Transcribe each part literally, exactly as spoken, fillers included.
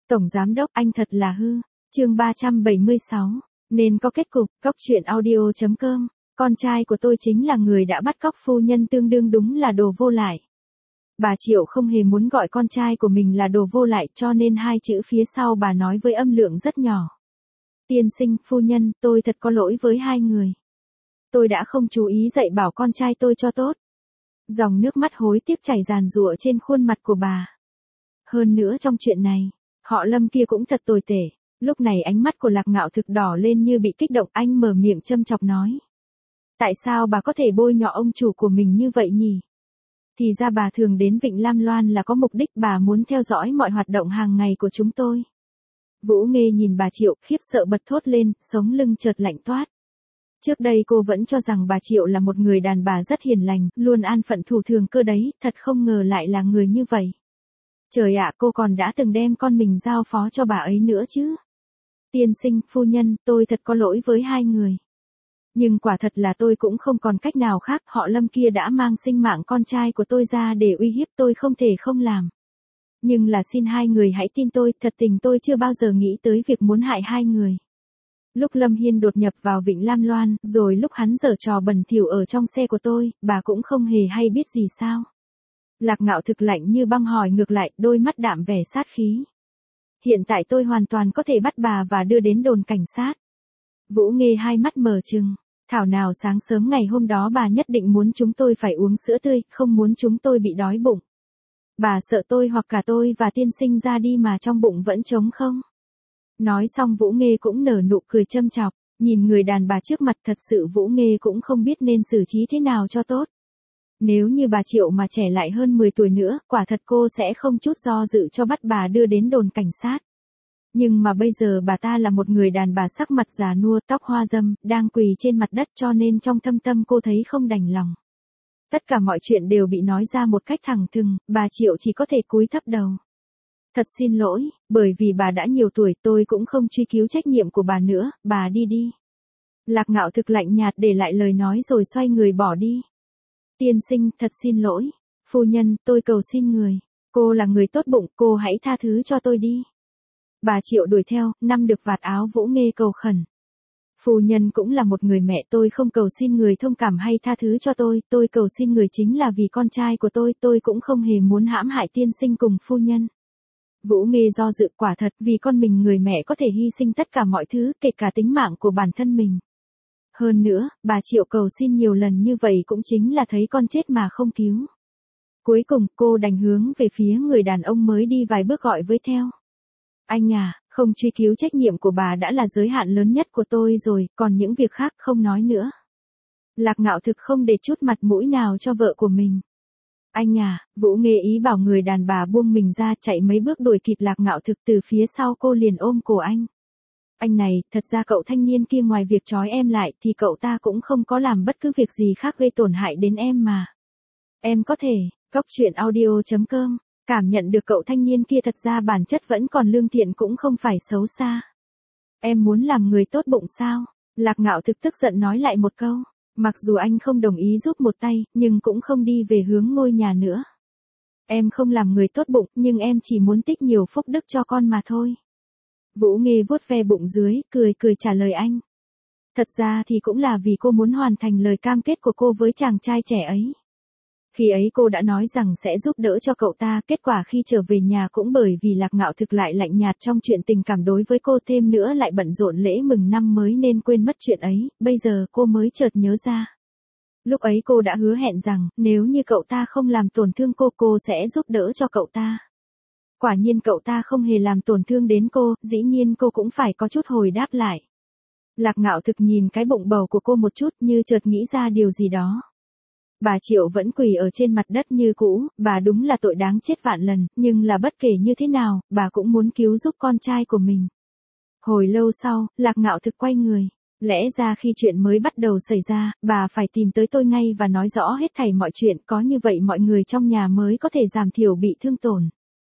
Tổng giám đốc anh thật là hư. Chương ba trăm bảy mươi sáu. Nên có kết cục. Cóc truyện audio chấm com. Con trai của tôi chính là người đã bắt cóc phu nhân, tương đương đúng là đồ vô lại. Bà Triệu không hề muốn gọi con trai của mình là đồ vô lại, cho nên hai chữ phía sau bà nói với âm lượng rất nhỏ. Tiên sinh, phu nhân, tôi thật có lỗi với hai người. Tôi đã không chú ý dạy bảo con trai tôi cho tốt. Dòng nước mắt hối tiếc chảy ràn rụa trên khuôn mặt của bà. Hơn nữa trong chuyện này, họ Lâm kia cũng thật tồi tệ. Lúc này ánh mắt của Lạc Ngạo Thực đỏ lên như bị kích động, anh mở miệng châm chọc nói. Tại sao bà có thể bôi nhọ ông chủ của mình như vậy nhỉ? Thì ra bà thường đến Vịnh Lam Loan là có mục đích, bà muốn theo dõi mọi hoạt động hàng ngày của chúng tôi. Vũ Nghê nhìn bà Triệu, khiếp sợ bật thốt lên, sống lưng chợt lạnh toát. Trước đây cô vẫn cho rằng bà Triệu là một người đàn bà rất hiền lành, luôn an phận thủ thường cơ đấy, thật không ngờ lại là người như vậy. Trời ạ, cô còn đã từng đem con mình giao phó cho bà ấy nữa chứ. Tiên sinh, phu nhân, tôi thật có lỗi với hai người. Nhưng quả thật là tôi cũng không còn cách nào khác, họ Lâm kia đã mang sinh mạng con trai của tôi ra để uy hiếp tôi, không thể không làm. Nhưng là xin hai người hãy tin tôi, thật tình tôi chưa bao giờ nghĩ tới việc muốn hại hai người. Lúc Lâm Hiên đột nhập vào Vịnh Lam Loan, rồi lúc hắn giở trò bẩn thỉu ở trong xe của tôi, bà cũng không hề hay biết gì sao? Lạc Ngạo Thực lạnh như băng hỏi ngược lại, đôi mắt đạm vẻ sát khí. Hiện tại tôi hoàn toàn có thể bắt bà và đưa đến đồn cảnh sát. Vũ Nghê hai mắt mở trừng. Thảo nào sáng sớm ngày hôm đó bà nhất định muốn chúng tôi phải uống sữa tươi, không muốn chúng tôi bị đói bụng. Bà sợ tôi hoặc cả tôi và tiên sinh ra đi mà trong bụng vẫn trống không? Nói xong Vũ Nghê cũng nở nụ cười châm chọc, nhìn người đàn bà trước mặt, thật sự Vũ Nghê cũng không biết nên xử trí thế nào cho tốt. Nếu như bà Triệu mà trẻ lại hơn mười tuổi nữa, quả thật cô sẽ không chút do dự cho bắt bà đưa đến đồn cảnh sát. Nhưng mà bây giờ bà ta là một người đàn bà sắc mặt già nua, tóc hoa râm, đang quỳ trên mặt đất, cho nên trong thâm tâm cô thấy không đành lòng. Tất cả mọi chuyện đều bị nói ra một cách thẳng thừng, bà Triệu chỉ có thể cúi thấp đầu. Thật xin lỗi, bởi vì bà đã nhiều tuổi, tôi cũng không truy cứu trách nhiệm của bà nữa, bà đi đi. Lạc Ngạo Thực lạnh nhạt để lại lời nói rồi xoay người bỏ đi. Tiên sinh, thật xin lỗi. Phu nhân, tôi cầu xin người. Cô là người tốt bụng, cô hãy tha thứ cho tôi đi. Bà Triệu đuổi theo, nắm được vạt áo Vũ Nghê cầu khẩn. Phu nhân cũng là một người mẹ, tôi không cầu xin người thông cảm hay tha thứ cho tôi, tôi cầu xin người chính là vì con trai của tôi, tôi cũng không hề muốn hãm hại tiên sinh cùng phu nhân. Vũ Nghê do dự, quả thật, vì con mình người mẹ có thể hy sinh tất cả mọi thứ, kể cả tính mạng của bản thân mình. Hơn nữa, bà Triệu cầu xin nhiều lần như vậy cũng chính là thấy con chết mà không cứu. Cuối cùng, cô đành hướng về phía người đàn ông mới đi vài bước gọi với theo. Anh à, không truy cứu trách nhiệm của bà đã là giới hạn lớn nhất của tôi rồi, còn những việc khác không nói nữa. Lạc Ngạo Thực không để chút mặt mũi nào cho vợ của mình. Anh à, Vũ Nghê ý bảo người đàn bà buông mình ra, chạy mấy bước đuổi kịp Lạc Ngạo Thực, từ phía sau cô liền ôm cổ anh. Anh này, thật ra cậu thanh niên kia ngoài việc trói em lại thì cậu ta cũng không có làm bất cứ việc gì khác gây tổn hại đến em mà. Em có thể, cóc truyện audio chấm com, cảm nhận được cậu thanh niên kia thật ra bản chất vẫn còn lương thiện, cũng không phải xấu xa. Em muốn làm người tốt bụng sao? Lạc Ngạo Thực tức giận nói lại một câu. Mặc dù anh không đồng ý giúp một tay, nhưng cũng không đi về hướng ngôi nhà nữa. Em không làm người tốt bụng, nhưng em chỉ muốn tích nhiều phúc đức cho con mà thôi. Vũ Nghê vuốt ve bụng dưới, cười cười trả lời anh. Thật ra thì cũng là vì cô muốn hoàn thành lời cam kết của cô với chàng trai trẻ ấy. Khi ấy cô đã nói rằng sẽ giúp đỡ cho cậu ta, kết quả khi trở về nhà cũng bởi vì Lạc Ngạo Thực lại lạnh nhạt trong chuyện tình cảm đối với cô, thêm nữa lại bận rộn lễ mừng năm mới nên quên mất chuyện ấy, bây giờ cô mới chợt nhớ ra. Lúc ấy cô đã hứa hẹn rằng, nếu như cậu ta không làm tổn thương cô, cô sẽ giúp đỡ cho cậu ta. Quả nhiên cậu ta không hề làm tổn thương đến cô, dĩ nhiên cô cũng phải có chút hồi đáp lại. Lạc Ngạo Thực nhìn cái bụng bầu của cô một chút, như chợt nghĩ ra điều gì đó. Bà Triệu vẫn quỳ ở trên mặt đất như cũ, bà đúng là tội đáng chết vạn lần, nhưng là bất kể như thế nào, bà cũng muốn cứu giúp con trai của mình. Hồi lâu sau, Lạc Ngạo Thực quay người. Lẽ ra khi chuyện mới bắt đầu xảy ra, bà phải tìm tới tôi ngay và nói rõ hết thảy mọi chuyện, có như vậy mọi người trong nhà mới có thể giảm thiểu bị thương tổn.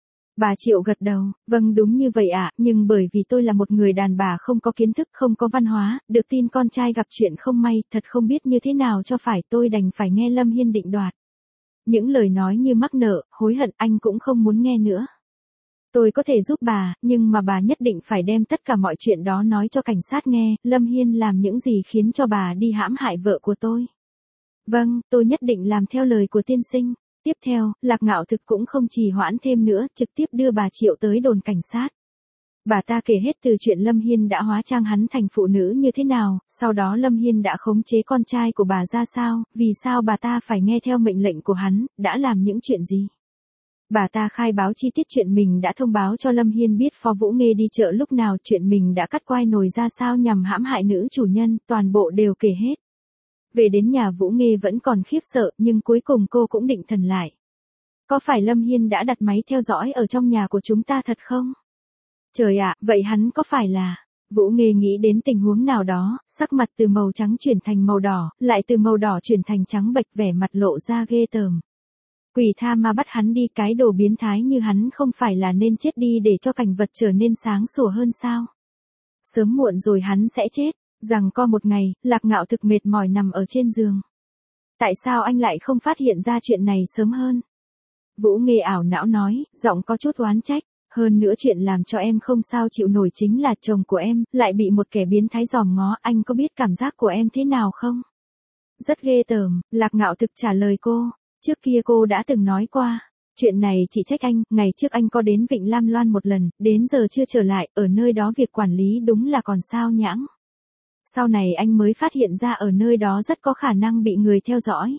Bà Triệu gật đầu, vâng đúng như vậy ạ, nhưng bởi vì tôi là một người đàn bà không có kiến thức, không có văn hóa, được tin con trai gặp chuyện không may, thật không biết như thế nào cho phải, tôi đành phải nghe Lâm Hiên định đoạt. Những lời nói như mắc nợ, hối hận anh cũng không muốn nghe nữa. Tôi có thể giúp bà, nhưng mà bà nhất định phải đem tất cả mọi chuyện đó nói cho cảnh sát nghe, Lâm Hiên làm những gì khiến cho bà đi hãm hại vợ của tôi. Vâng, tôi nhất định làm theo lời của tiên sinh. Tiếp theo, Lạc Ngạo Thực cũng không trì hoãn thêm nữa, trực tiếp đưa bà Triệu tới đồn cảnh sát. Bà ta kể hết từ chuyện Lâm Hiên đã hóa trang hắn thành phụ nữ như thế nào, sau đó Lâm Hiên đã khống chế con trai của bà ra sao, vì sao bà ta phải nghe theo mệnh lệnh của hắn, đã làm những chuyện gì. Bà ta khai báo chi tiết chuyện mình đã thông báo cho Lâm Hiên biết Phó Vũ Nghê đi chợ lúc nào, chuyện mình đã cắt quai nồi ra sao nhằm hãm hại nữ chủ nhân, toàn bộ đều kể hết. Về đến nhà Vũ Nghê vẫn còn khiếp sợ, nhưng cuối cùng cô cũng định thần lại. Có phải Lâm Hiên đã đặt máy theo dõi ở trong nhà của chúng ta thật không? Trời ạ, vậy hắn có phải là... Vũ Nghê nghĩ đến tình huống nào đó, sắc mặt từ màu trắng chuyển thành màu đỏ, lại từ màu đỏ chuyển thành trắng bệch, vẻ mặt lộ ra ghê tởm. Quỷ tha ma bắt hắn đi, cái đồ biến thái như hắn không phải là nên chết đi để cho cảnh vật trở nên sáng sủa hơn sao? Sớm muộn rồi hắn sẽ chết. Rằng co một ngày, Lạc Ngạo Thực mệt mỏi nằm ở trên giường. Tại sao anh lại không phát hiện ra chuyện này sớm hơn? Vũ Nghê ảo não nói, giọng có chút oán trách. Hơn nữa chuyện làm cho em không sao chịu nổi chính là chồng của em, lại bị một kẻ biến thái dòm ngó, anh có biết cảm giác của em thế nào không? Rất ghê tởm, Lạc Ngạo Thực trả lời cô. Trước kia cô đã từng nói qua. Chuyện này chỉ trách anh, ngày trước anh có đến Vịnh Lam Loan một lần, đến giờ chưa trở lại, ở nơi đó việc quản lý đúng là còn sao nhãng. Sau này anh mới phát hiện ra ở nơi đó rất có khả năng bị người theo dõi.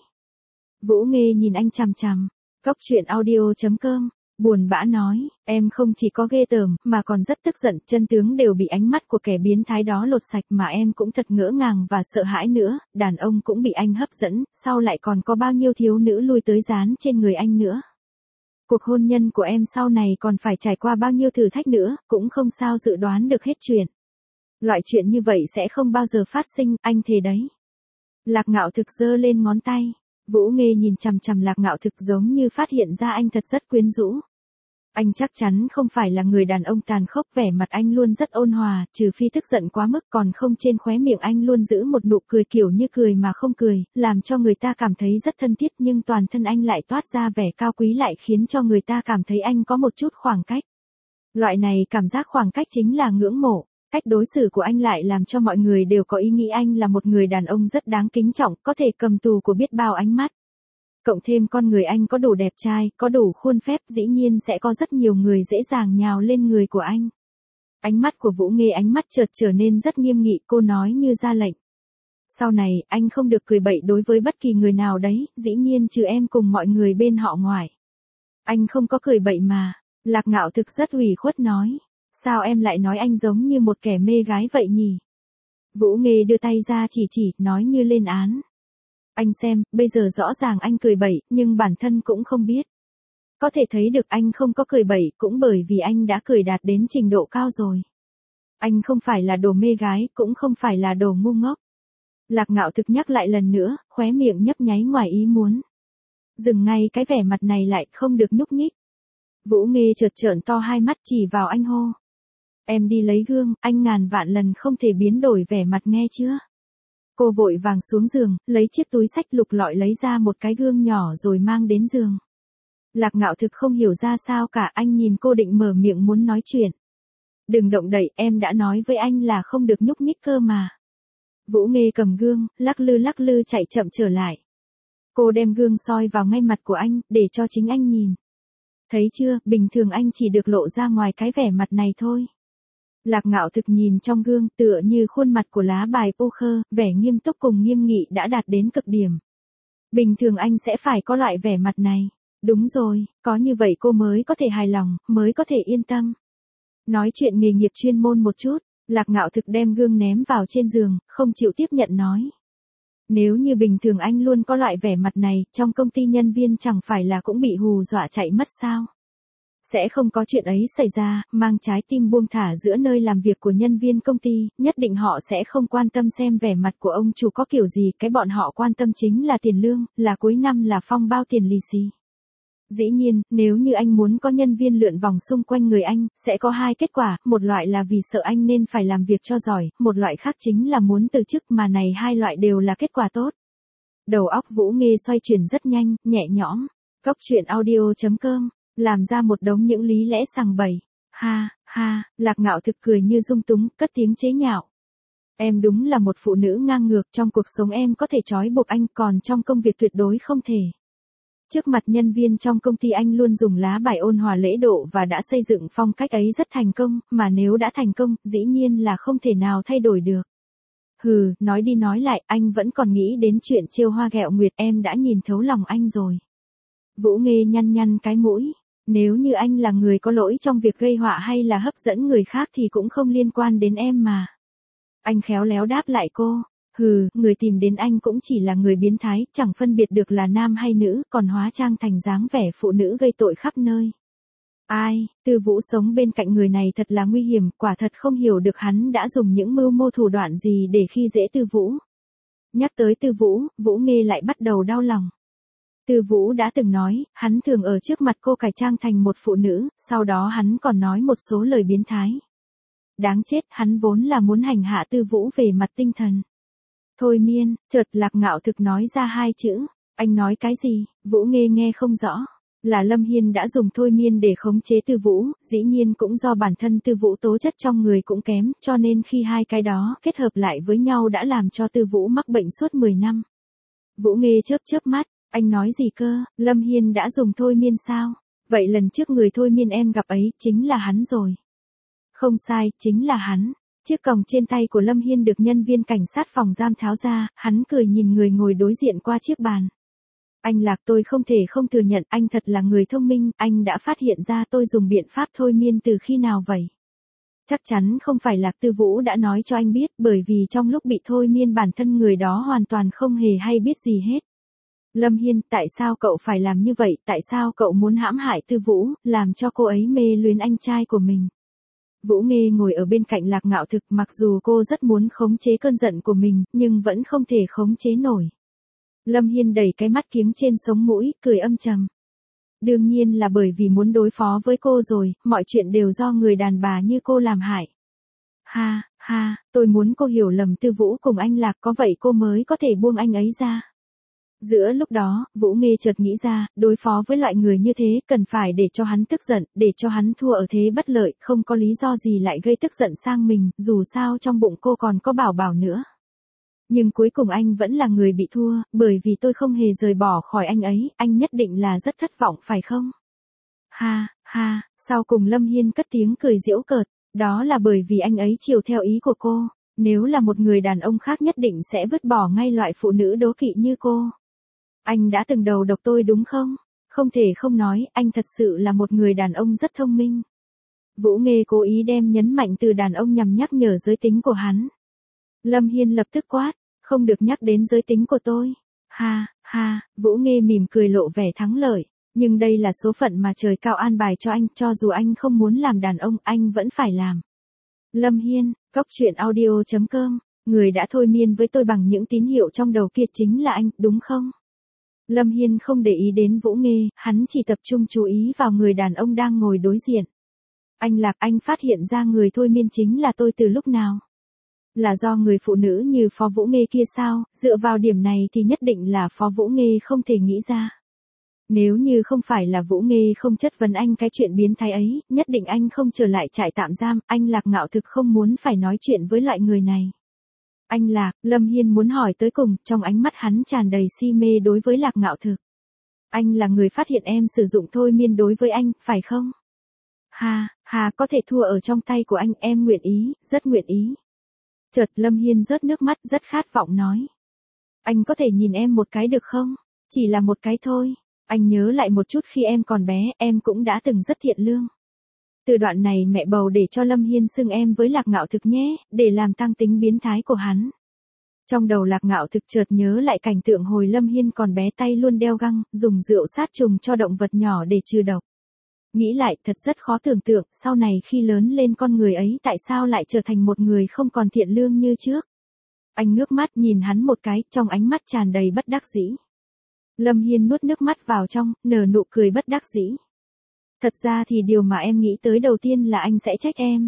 Vũ Nghê nhìn anh chằm chằm. Cốc truyện audio chấm com, buồn bã nói, em không chỉ có ghê tởm, mà còn rất tức giận, chân tướng đều bị ánh mắt của kẻ biến thái đó lột sạch mà em cũng thật ngỡ ngàng và sợ hãi nữa, đàn ông cũng bị anh hấp dẫn, sau lại còn có bao nhiêu thiếu nữ lui tới dán trên người anh nữa. Cuộc hôn nhân của em sau này còn phải trải qua bao nhiêu thử thách nữa, cũng không sao dự đoán được hết chuyện. Loại chuyện như vậy sẽ không bao giờ phát sinh, anh thề đấy. Lạc Ngạo Thực giơ lên ngón tay. Vũ Nghê nhìn chằm chằm Lạc Ngạo Thực giống như phát hiện ra anh thật rất quyến rũ. Anh chắc chắn không phải là người đàn ông tàn khốc, vẻ mặt anh luôn rất ôn hòa, trừ phi tức giận quá mức, còn không trên khóe miệng anh luôn giữ một nụ cười kiểu như cười mà không cười, làm cho người ta cảm thấy rất thân thiết, nhưng toàn thân anh lại toát ra vẻ cao quý, lại khiến cho người ta cảm thấy anh có một chút khoảng cách. Loại này cảm giác khoảng cách chính là ngưỡng mộ. Cách đối xử của anh lại làm cho mọi người đều có ý nghĩ anh là một người đàn ông rất đáng kính trọng, có thể cầm tù của biết bao ánh mắt. Cộng thêm con người anh có đủ đẹp trai, có đủ khuôn phép, dĩ nhiên sẽ có rất nhiều người dễ dàng nhào lên người của anh. Ánh mắt của Vũ Nghê ánh mắt chợt trở nên rất nghiêm nghị, cô nói như ra lệnh. Sau này, anh không được cười bậy đối với bất kỳ người nào đấy, dĩ nhiên trừ em cùng mọi người bên họ ngoài. Anh không có cười bậy mà. Lạc Ngạo Thực rất ủy khuất nói. Sao em lại nói anh giống như một kẻ mê gái vậy nhỉ? Vũ Nghê đưa tay ra chỉ chỉ, nói như lên án. Anh xem, bây giờ rõ ràng anh cười bậy, nhưng bản thân cũng không biết. Có thể thấy được anh không có cười bậy, cũng bởi vì anh đã cười đạt đến trình độ cao rồi. Anh không phải là đồ mê gái, cũng không phải là đồ ngu ngốc. Lạc Ngạo Thực nhắc lại lần nữa, khóe miệng nhấp nháy ngoài ý muốn. Dừng ngay cái vẻ mặt này lại, không được nhúc nhích. Vũ Nghê chợt trợn to hai mắt chỉ vào anh hô. Em đi lấy gương, anh ngàn vạn lần không thể biến đổi vẻ mặt nghe chưa? Cô vội vàng xuống giường, lấy chiếc túi xách lục lọi lấy ra một cái gương nhỏ rồi mang đến giường. Lạc Ngạo Thực không hiểu ra sao cả, anh nhìn cô định mở miệng muốn nói chuyện. Đừng động đậy, em đã nói với anh là không được nhúc nhích cơ mà. Vũ Nghê cầm gương, lắc lư lắc lư chạy chậm trở lại. Cô đem gương soi vào ngay mặt của anh, để cho chính anh nhìn. Thấy chưa, bình thường anh chỉ được lộ ra ngoài cái vẻ mặt này thôi. Lạc Ngạo Thực nhìn trong gương, tựa như khuôn mặt của lá bài poker, vẻ nghiêm túc cùng nghiêm nghị đã đạt đến cực điểm. Bình thường anh sẽ phải có loại vẻ mặt này. Đúng rồi, có như vậy cô mới có thể hài lòng, mới có thể yên tâm. Nói chuyện nghề nghiệp chuyên môn một chút, Lạc Ngạo Thực đem gương ném vào trên giường, không chịu tiếp nhận nói. Nếu như bình thường anh luôn có loại vẻ mặt này, trong công ty nhân viên chẳng phải là cũng bị hù dọa chạy mất sao? Sẽ không có chuyện ấy xảy ra, mang trái tim buông thả giữa nơi làm việc của nhân viên công ty, nhất định họ sẽ không quan tâm xem vẻ mặt của ông chủ có kiểu gì, cái bọn họ quan tâm chính là tiền lương, là cuối năm là phong bao tiền lì xì. Dĩ nhiên, nếu như anh muốn có nhân viên lượn vòng xung quanh người anh, sẽ có hai kết quả, một loại là vì sợ anh nên phải làm việc cho giỏi, một loại khác chính là muốn từ chức, mà này hai loại đều là kết quả tốt. Đầu óc Vũ Nghê xoay chuyển rất nhanh, nhẹ nhõm. Cốc truyện audio chấm com Làm ra một đống những lý lẽ sằng bậy. Ha, ha, Lạc Ngạo Thực cười như dung túng, cất tiếng chế nhạo. Em đúng là một phụ nữ ngang ngược, trong cuộc sống em có thể trói buộc anh, còn trong công việc tuyệt đối không thể. Trước mặt nhân viên trong công ty anh luôn dùng lá bài ôn hòa lễ độ và đã xây dựng phong cách ấy rất thành công, mà nếu đã thành công, dĩ nhiên là không thể nào thay đổi được. Hừ, nói đi nói lại, anh vẫn còn nghĩ đến chuyện trêu hoa ghẹo nguyệt, em đã nhìn thấu lòng anh rồi. Vũ Nghê nhăn nhăn cái mũi. Nếu như anh là người có lỗi trong việc gây họa hay là hấp dẫn người khác thì cũng không liên quan đến em mà. Anh khéo léo đáp lại cô. Hừ, người tìm đến anh cũng chỉ là người biến thái, chẳng phân biệt được là nam hay nữ, còn hóa trang thành dáng vẻ phụ nữ gây tội khắp nơi. Ai, Tư Vũ sống bên cạnh người này thật là nguy hiểm, quả thật không hiểu được hắn đã dùng những mưu mô thủ đoạn gì để khi dễ Tư Vũ. Nhắc tới Tư Vũ, Vũ Nghê lại bắt đầu đau lòng. Tư Vũ đã từng nói, hắn thường ở trước mặt cô cải trang thành một phụ nữ, sau đó hắn còn nói một số lời biến thái. Đáng chết, hắn vốn là muốn hành hạ Tư Vũ về mặt tinh thần. Thôi miên, chợt Lạc Ngạo Thực nói ra hai chữ. Anh nói cái gì? Vũ Nghê nghe không rõ. Là Lâm Hiên đã dùng thôi miên để khống chế Tư Vũ, dĩ nhiên cũng do bản thân Tư Vũ tố chất trong người cũng kém, cho nên khi hai cái đó kết hợp lại với nhau đã làm cho Tư Vũ mắc bệnh suốt mười năm. Vũ Nghê chớp chớp mắt. Anh nói gì cơ? Lâm Hiên đã dùng thôi miên sao? Vậy lần trước người thôi miên em gặp ấy chính là hắn rồi. Không sai, chính là hắn. Chiếc còng trên tay của Lâm Hiên được nhân viên cảnh sát phòng giam tháo ra, hắn cười nhìn người ngồi đối diện qua chiếc bàn. Anh Lạc, tôi không thể không thừa nhận anh thật là người thông minh, anh đã phát hiện ra tôi dùng biện pháp thôi miên từ khi nào vậy? Chắc chắn không phải Lạc Tư Vũ đã nói cho anh biết, bởi vì trong lúc bị thôi miên bản thân người đó hoàn toàn không hề hay biết gì hết. Lâm Hiên, tại sao cậu phải làm như vậy, tại sao cậu muốn hãm hại Tư Vũ, làm cho cô ấy mê luyến anh trai của mình? Vũ Nghê ngồi ở bên cạnh Lạc Ngạo Thực, mặc dù cô rất muốn khống chế cơn giận của mình, nhưng vẫn không thể khống chế nổi. Lâm Hiên đẩy cái mắt kiếng trên sống mũi, cười âm trầm. Đương nhiên là bởi vì muốn đối phó với cô rồi, mọi chuyện đều do người đàn bà như cô làm hại. Ha, ha, tôi muốn cô hiểu lầm Tư Vũ cùng anh Lạc, có vậy cô mới có thể buông anh ấy ra. Giữa lúc đó, Vũ Nghê chợt nghĩ ra, đối phó với loại người như thế, cần phải để cho hắn tức giận, để cho hắn thua ở thế bất lợi, không có lý do gì lại gây tức giận sang mình, dù sao trong bụng cô còn có Bảo Bảo nữa. Nhưng cuối cùng anh vẫn là người bị thua, bởi vì tôi không hề rời bỏ khỏi anh ấy, anh nhất định là rất thất vọng phải không? Ha, ha, sau cùng Lâm Hiên cất tiếng cười giễu cợt, đó là bởi vì anh ấy chiều theo ý của cô, nếu là một người đàn ông khác nhất định sẽ vứt bỏ ngay loại phụ nữ đố kỵ như cô. Anh đã từng đầu độc tôi đúng không? Không thể không nói, anh thật sự là một người đàn ông rất thông minh. Vũ Nghê cố ý đem nhấn mạnh từ đàn ông nhằm nhắc nhở giới tính của hắn. Lâm Hiên lập tức quát, không được nhắc đến giới tính của tôi. Ha, ha, Vũ Nghê mỉm cười lộ vẻ thắng lợi, nhưng đây là số phận mà trời cao an bài cho anh, cho dù anh không muốn làm đàn ông, anh vẫn phải làm. Lâm Hiên, Cóc Truyện Audio chấm com, người đã thôi miên với tôi bằng những tín hiệu trong đầu kia chính là anh, đúng không? Lâm Hiên không để ý đến Vũ Nghê, hắn chỉ tập trung chú ý vào người đàn ông đang ngồi đối diện. Anh Lạc, anh phát hiện ra người thôi miên chính là tôi từ lúc nào? Là do người phụ nữ như Phó Vũ Nghê kia sao? Dựa vào điểm này thì nhất định là Phó Vũ Nghê không thể nghĩ ra. Nếu như không phải là Vũ Nghê không chất vấn anh cái chuyện biến thái ấy, nhất định anh không trở lại trại tạm giam, anh Lạc Ngạo Thực không muốn phải nói chuyện với loại người này. Anh Lạc, Lâm Hiên muốn hỏi tới cùng, trong ánh mắt hắn tràn đầy si mê đối với Lạc Ngạo Thực. Anh là người phát hiện em sử dụng thôi miên đối với anh, phải không? Ha, ha, có thể thua ở trong tay của anh, em nguyện ý, rất nguyện ý. Chợt Lâm Hiên rớt nước mắt, rất khát vọng nói. Anh có thể nhìn em một cái được không? Chỉ là một cái thôi. Anh nhớ lại một chút khi em còn bé, em cũng đã từng rất thiện lương. Từ đoạn này mẹ bầu để cho Lâm Hiên xưng em với Lạc Ngạo Thực nhé, để làm tăng tính biến thái của hắn. Trong đầu Lạc Ngạo Thực chợt nhớ lại cảnh tượng hồi Lâm Hiên còn bé tay luôn đeo găng, dùng rượu sát trùng cho động vật nhỏ để trừ độc. Nghĩ lại thật rất khó tưởng tượng, sau này khi lớn lên con người ấy tại sao lại trở thành một người không còn thiện lương như trước. Anh ngước mắt nhìn hắn một cái, trong ánh mắt tràn đầy bất đắc dĩ. Lâm Hiên nuốt nước mắt vào trong, nở nụ cười bất đắc dĩ. Thật ra thì điều mà em nghĩ tới đầu tiên là anh sẽ trách em.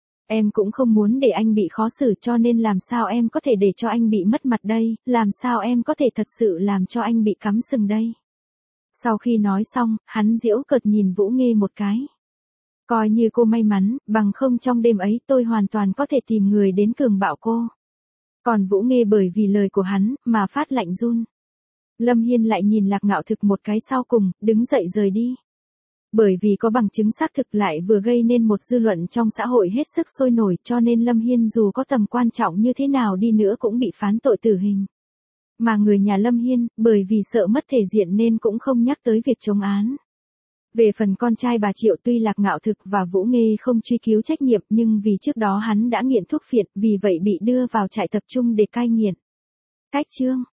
Em cũng không muốn để anh bị khó xử, cho nên làm sao em có thể để cho anh bị mất mặt đây, làm sao em có thể thật sự làm cho anh bị cắm sừng đây. Sau khi nói xong, hắn giễu cợt nhìn Vũ Nghê một cái. Coi như cô may mắn, bằng không trong đêm ấy tôi hoàn toàn có thể tìm người đến cường bạo cô. Còn Vũ Nghê bởi vì lời của hắn, mà phát lạnh run. Lâm Hiên lại nhìn Lạc Ngạo Thực một cái sau cùng, đứng dậy rời đi. Bởi vì có bằng chứng xác thực lại vừa gây nên một dư luận trong xã hội hết sức sôi nổi, cho nên Lâm Hiên dù có tầm quan trọng như thế nào đi nữa cũng bị phán tội tử hình. Mà người nhà Lâm Hiên, bởi vì sợ mất thể diện nên cũng không nhắc tới việc chống án. Về phần con trai bà Triệu, tuy Lạc Ngạo Thực và Vũ Nghê không truy cứu trách nhiệm nhưng vì trước đó hắn đã nghiện thuốc phiện, vì vậy bị đưa vào trại tập trung để cai nghiện. Cách chương